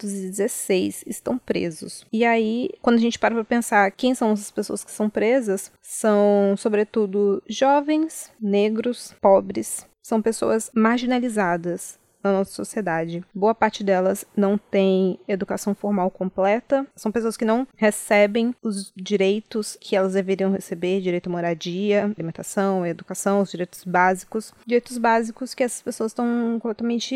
B: 316 estão presos. E aí, quando a gente para pensar quem são as pessoas que são presas, são, sobretudo, jovens, negros, pobres, são pessoas marginalizadas na nossa sociedade. Boa parte delas não tem educação formal completa, são pessoas que não recebem os direitos que elas deveriam receber, direito à moradia, alimentação, educação, os direitos básicos que essas pessoas estão completamente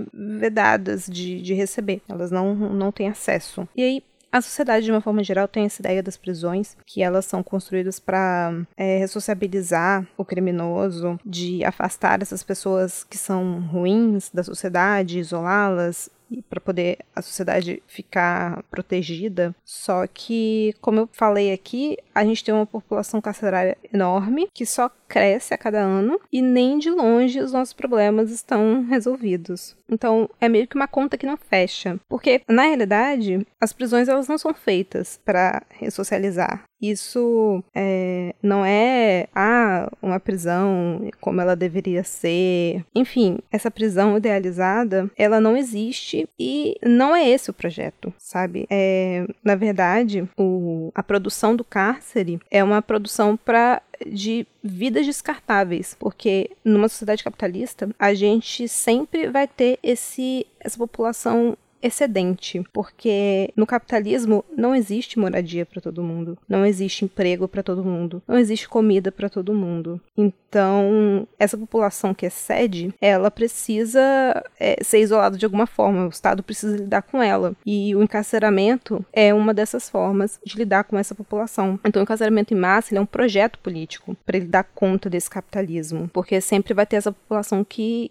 B: vedadas de receber, elas não têm acesso. E aí, a sociedade, de uma forma geral, tem essa ideia das prisões, que elas são construídas para ressociabilizar o criminoso, de afastar essas pessoas que são ruins da sociedade, isolá-las, para poder a sociedade ficar protegida. Só que, como eu falei aqui, a gente tem uma população carcerária enorme, que só cresce a cada ano, e nem de longe os nossos problemas estão resolvidos. Então, é meio que uma conta que não fecha. Porque, na realidade, as prisões elas não são feitas para ressocializar. Isso não é uma prisão como ela deveria ser. Enfim, essa prisão idealizada, ela não existe e não é esse o projeto, sabe? Na verdade, a produção do cárcere é uma produção de vidas descartáveis, porque numa sociedade capitalista a gente sempre vai ter essa população excedente, porque no capitalismo não existe moradia para todo mundo, não existe emprego para todo mundo, não existe comida para todo mundo. Então, essa população que excede, ela precisa ser isolada de alguma forma, o Estado precisa lidar com ela, e o encarceramento é uma dessas formas de lidar com essa população. Então, o encarceramento em massa ele é um projeto político para ele dar conta desse capitalismo, porque sempre vai ter essa população que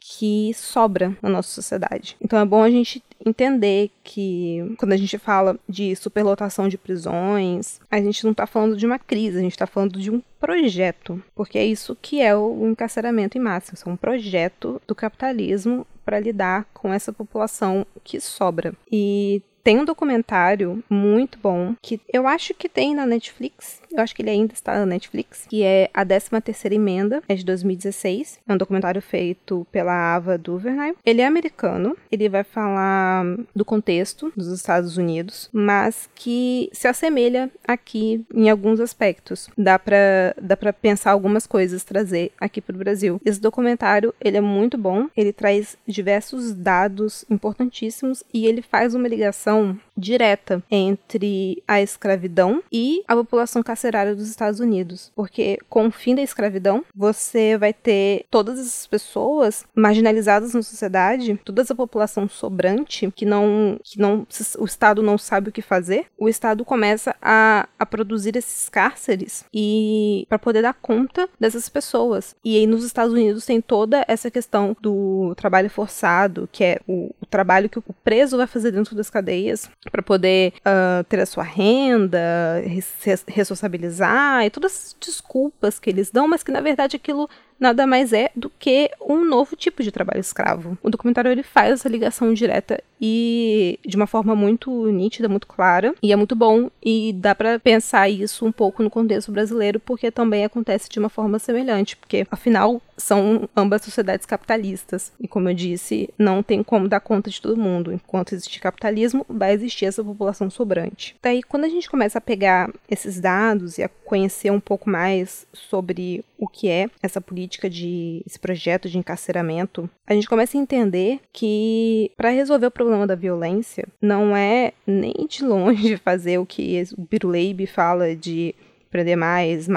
B: sobra na nossa sociedade. Então, é bom a gente entender que quando a gente fala de superlotação de prisões, a gente não está falando de uma crise, a gente está falando de um projeto, porque é isso que é o encarceramento em massa, é um projeto do capitalismo para lidar com essa população que sobra. E tem um documentário muito bom, que eu acho que tem na Netflix, eu acho que ele ainda está na Netflix, que é A 13ª Emenda, é de 2016. É um documentário feito pela Ava DuVernay. Ele é americano, ele vai falar do contexto dos Estados Unidos, mas que se assemelha aqui em alguns aspectos. Dá pra pensar algumas coisas, trazer aqui pro Brasil. Esse documentário, ele é muito bom, ele traz diversos dados importantíssimos e ele faz uma ligação direta entre a escravidão e a população carcerária carcerária dos Estados Unidos, porque com o fim da escravidão, você vai ter todas essas pessoas marginalizadas na sociedade, toda essa população sobrante que o Estado não sabe o que fazer. O Estado começa a produzir esses cárceres e para poder dar conta dessas pessoas. E aí nos Estados Unidos tem toda essa questão do trabalho forçado, que é o trabalho que o preso vai fazer dentro das cadeias para poder ter a sua renda, ressociabilizar, e todas as desculpas que eles dão, mas que na verdade aquilo nada mais é do que um novo tipo de trabalho escravo. O documentário ele faz essa ligação direta e de uma forma muito nítida, muito clara, e é muito bom, e dá pra pensar isso um pouco no contexto brasileiro, porque também acontece de uma forma semelhante, porque afinal são ambas sociedades capitalistas, e como eu disse, não tem como dar conta de todo mundo. Enquanto existir capitalismo, vai existir essa população sobrante. Daí, quando a gente começa a pegar esses dados e a conhecer um pouco mais sobre o que é essa política esse projeto de encarceramento, a gente começa a entender que para resolver o problema da violência, não é nem de longe fazer o que o Biruleibe fala de prender mais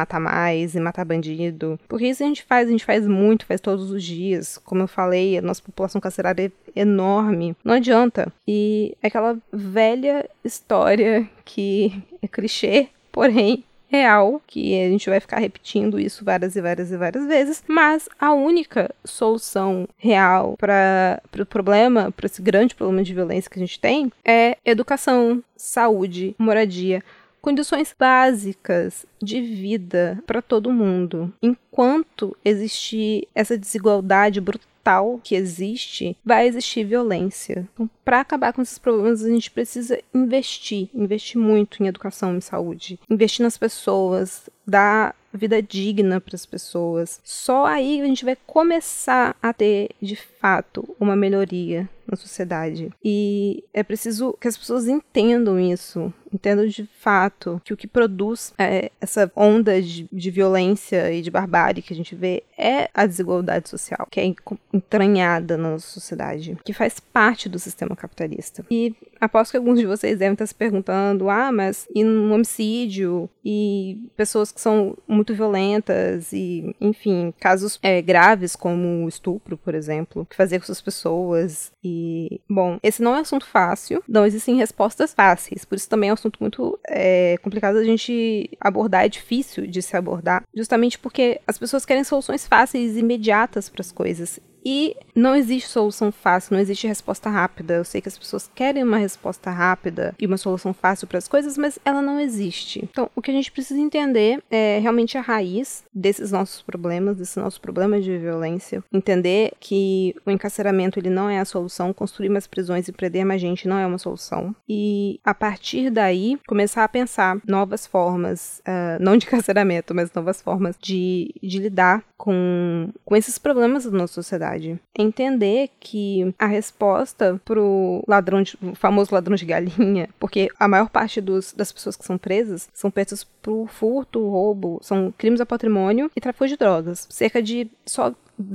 B: e matar bandido. Porque isso a gente faz muito, faz todos os dias. Como eu falei, a nossa população carcerária é enorme. Não adianta. E é aquela velha história que é clichê, porém real, que a gente vai ficar repetindo isso várias e várias e várias vezes, mas a única solução real para o problema, para esse grande problema de violência que a gente tem, é educação, saúde, moradia, condições básicas de vida para todo mundo. Enquanto existir essa desigualdade brutal que existe, vai existir violência. Então, para acabar com esses problemas, a gente precisa investir muito em educação e saúde, investir nas pessoas, dar vida digna para as pessoas. Só aí a gente vai começar a ter, de fato, uma melhoria na sociedade. E é preciso que as pessoas entendam isso, entendam de fato que o que produz essa onda de violência e de barbárie que a gente vê é a desigualdade social, que é entranhada na nossa sociedade, que faz parte do sistema capitalista. E aposto que alguns de vocês devem estar se perguntando, mas e no homicídio e pessoas que são muito violentas e, enfim, casos graves como o estupro, por exemplo, que fazer com essas pessoas. E, bom, esse não é um assunto fácil, não existem respostas fáceis, por isso também é um assunto muito complicado da gente abordar, é difícil de se abordar, justamente porque as pessoas querem soluções fáceis e imediatas para as coisas. E não existe solução fácil, não existe resposta rápida. Eu sei que as pessoas querem uma resposta rápida e uma solução fácil para as coisas, mas ela não existe. Então, o que a gente precisa entender é realmente a raiz desses nossos problemas, desse nosso problema de violência. Entender que o encarceramento ele não é a solução, construir mais prisões e prender mais gente não é uma solução. E, a partir daí, começar a pensar novas formas, não de encarceramento, mas novas formas de lidar com esses problemas da nossa sociedade. Entender que a resposta pro famoso ladrão de galinha, porque a maior parte das pessoas que são presas são presas por furto, roubo, são crimes a patrimônio e tráfico de drogas. Cerca de só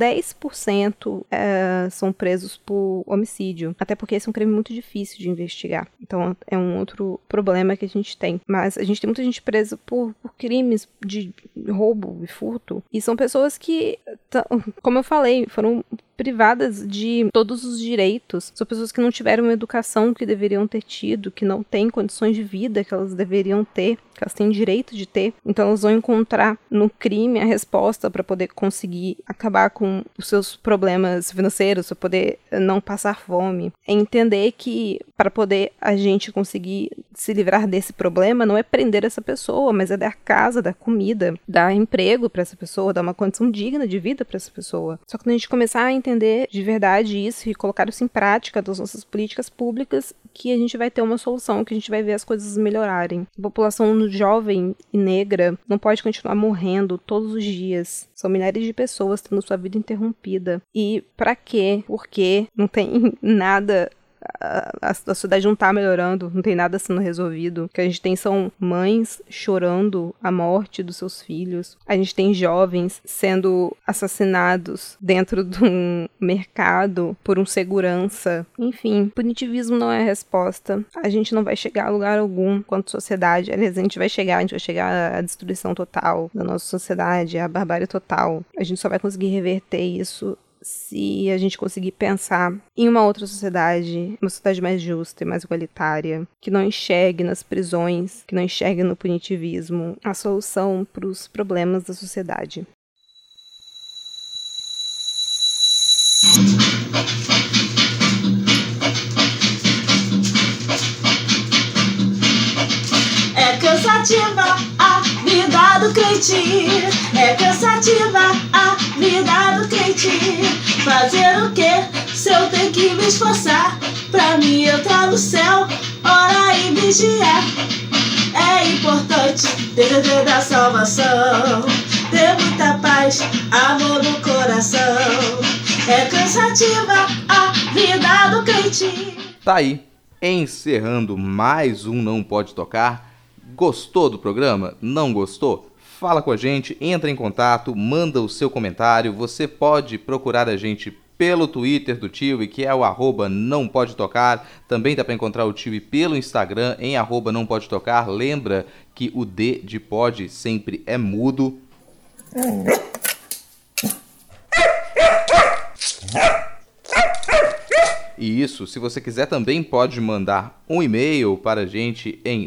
B: 10% são presos por homicídio, até porque esse é um crime muito difícil de investigar. Então é um outro problema que a gente tem. Mas a gente tem muita gente presa por crimes de roubo e furto, e são pessoas que, como eu falei, foram privadas de todos os direitos. São pessoas que não tiveram a educação que deveriam ter tido, que não têm condições de vida que elas deveriam ter, que elas têm direito de ter. Então elas vão encontrar no crime a resposta para poder conseguir acabar com os seus problemas financeiros, para poder não passar fome. É entender que para poder a gente conseguir se livrar desse problema, não é prender essa pessoa, mas é dar casa, dar comida, dar emprego para essa pessoa, dar uma condição digna de vida para essa pessoa. Só que quando a gente começar a entender de verdade isso e colocar isso em prática das nossas políticas públicas, que a gente vai ter uma solução, que a gente vai ver as coisas melhorarem. A população jovem e negra não pode continuar morrendo todos os dias. São milhares de pessoas tendo sua vida interrompida. E pra quê? Por quê? Não tem nada a sociedade não tá melhorando, não tem nada sendo resolvido. O que a gente tem são mães chorando a morte dos seus filhos. A gente tem jovens sendo assassinados dentro de um mercado por um segurança. Enfim, punitivismo não é a resposta. A gente não vai chegar a lugar algum quanto sociedade. Aliás, a gente vai chegar à destruição total da nossa sociedade, à barbárie total. A gente só vai conseguir reverter isso se a gente conseguir pensar em uma outra sociedade, uma sociedade mais justa e mais igualitária, que não enxergue nas prisões, que não enxergue no punitivismo a solução para os problemas da sociedade.
I: É cansativa a vida do crente, é cansativa a vida do crente. Fazer o que se eu tenho que me esforçar pra mim entrar no céu, orar e vigiar? É importante dentro da salvação ter muita paz, amor no coração. É cansativa a vida do crente.
H: Tá aí, encerrando mais um Não Pode Tocar. Gostou do programa? Não gostou? Fala com a gente, entra em contato, manda o seu comentário. Você pode procurar a gente pelo Twitter do Tiwi, que é o @nãopodetocar. Também dá para encontrar o Tiwi pelo Instagram, em @nãopodetocar. Lembra que o D de pod sempre é mudo. E isso, se você quiser também pode mandar um e-mail para a gente em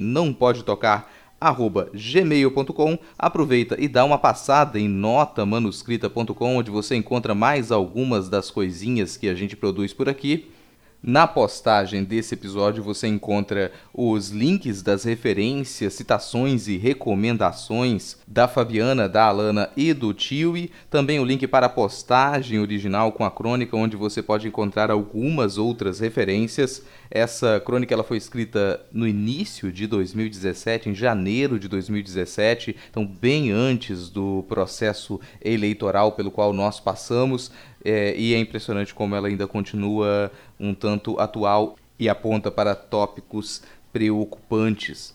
H: nãopodetocar@gmail.com. Aproveita e dá uma passada em notamanuscrita.com, onde você encontra mais algumas das coisinhas que a gente produz por aqui. Na postagem desse episódio você encontra os links das referências, citações e recomendações da Fabiana, da Alana e do Tiwi. Também o link para a postagem original com a crônica, onde você pode encontrar algumas outras referências. Essa crônica ela foi escrita no início de 2017, em janeiro de 2017, então bem antes do processo eleitoral pelo qual nós passamos. E é impressionante como ela ainda continua um tanto atual e aponta para tópicos preocupantes.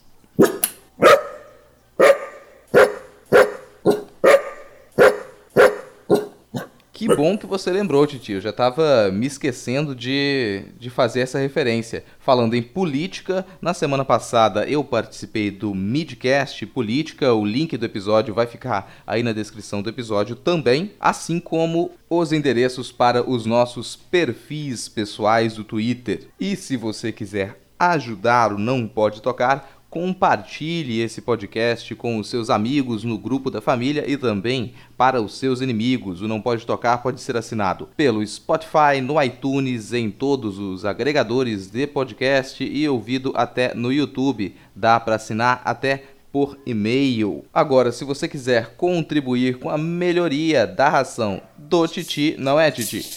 H: Que bom que você lembrou, Titi. Eu já estava me esquecendo de fazer essa referência. Falando em política, na semana passada eu participei do Midcast Política. O link do episódio vai ficar aí na descrição do episódio também, assim como os endereços para os nossos perfis pessoais do Twitter. E se você quiser ajudar o Não Pode Tocar, compartilhe esse podcast com os seus amigos no grupo da família e também para os seus inimigos. O Não Pode Tocar pode ser assinado pelo Spotify, no iTunes, em todos os agregadores de podcast e ouvido até no YouTube. Dá para assinar até por e-mail. Agora, se você quiser contribuir com a melhoria da ração do Titi, não é, Titi?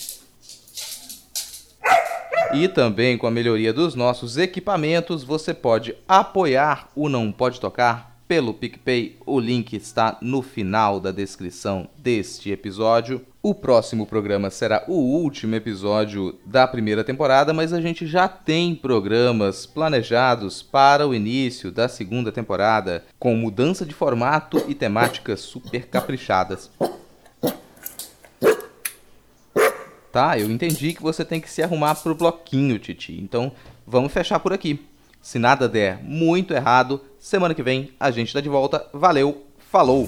H: E também com a melhoria dos nossos equipamentos, você pode apoiar o Não Pode Tocar pelo PicPay. O link está no final da descrição deste episódio. O próximo programa será o último episódio da primeira temporada, mas a gente já tem programas planejados para o início da segunda temporada, com mudança de formato e temáticas super caprichadas. Tá, eu entendi que você tem que se arrumar pro bloquinho, Titi. Então, vamos fechar por aqui. Se nada der muito errado, semana que vem a gente tá de volta. Valeu, falou!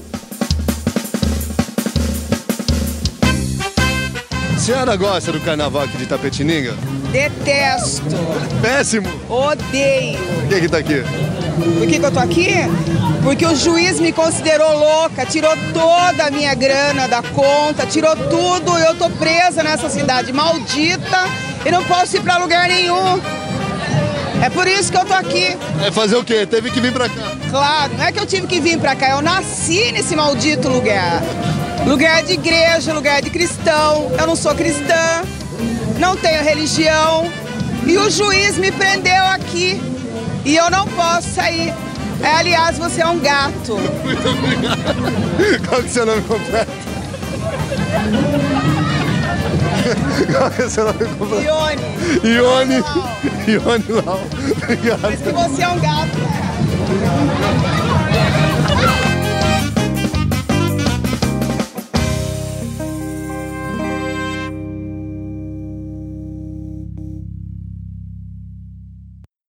J: A senhora gosta do carnaval aqui de Itapetininga?
K: Detesto.
J: Péssimo.
K: Odeio.
J: Por que tá aqui?
K: Por que eu tô aqui? Porque o juiz me considerou louca, tirou toda a minha grana da conta, tirou tudo, eu tô presa nessa cidade maldita e não posso ir pra lugar nenhum. É por isso que eu tô aqui.
J: É fazer o quê? Teve que vir pra cá?
K: Claro, não é que eu tive que vir pra cá, eu nasci nesse maldito lugar. Lugar de igreja, lugar de cristão, eu não sou cristã, não tenho religião e o juiz me prendeu aqui e eu não posso sair. Aliás, você é um gato.
J: Muito obrigado. Qual que é o seu nome completo? Qual é o seu nome completo?
K: Ione.
J: Ione Lau. Obrigado.
K: Mas que você é um gato, né?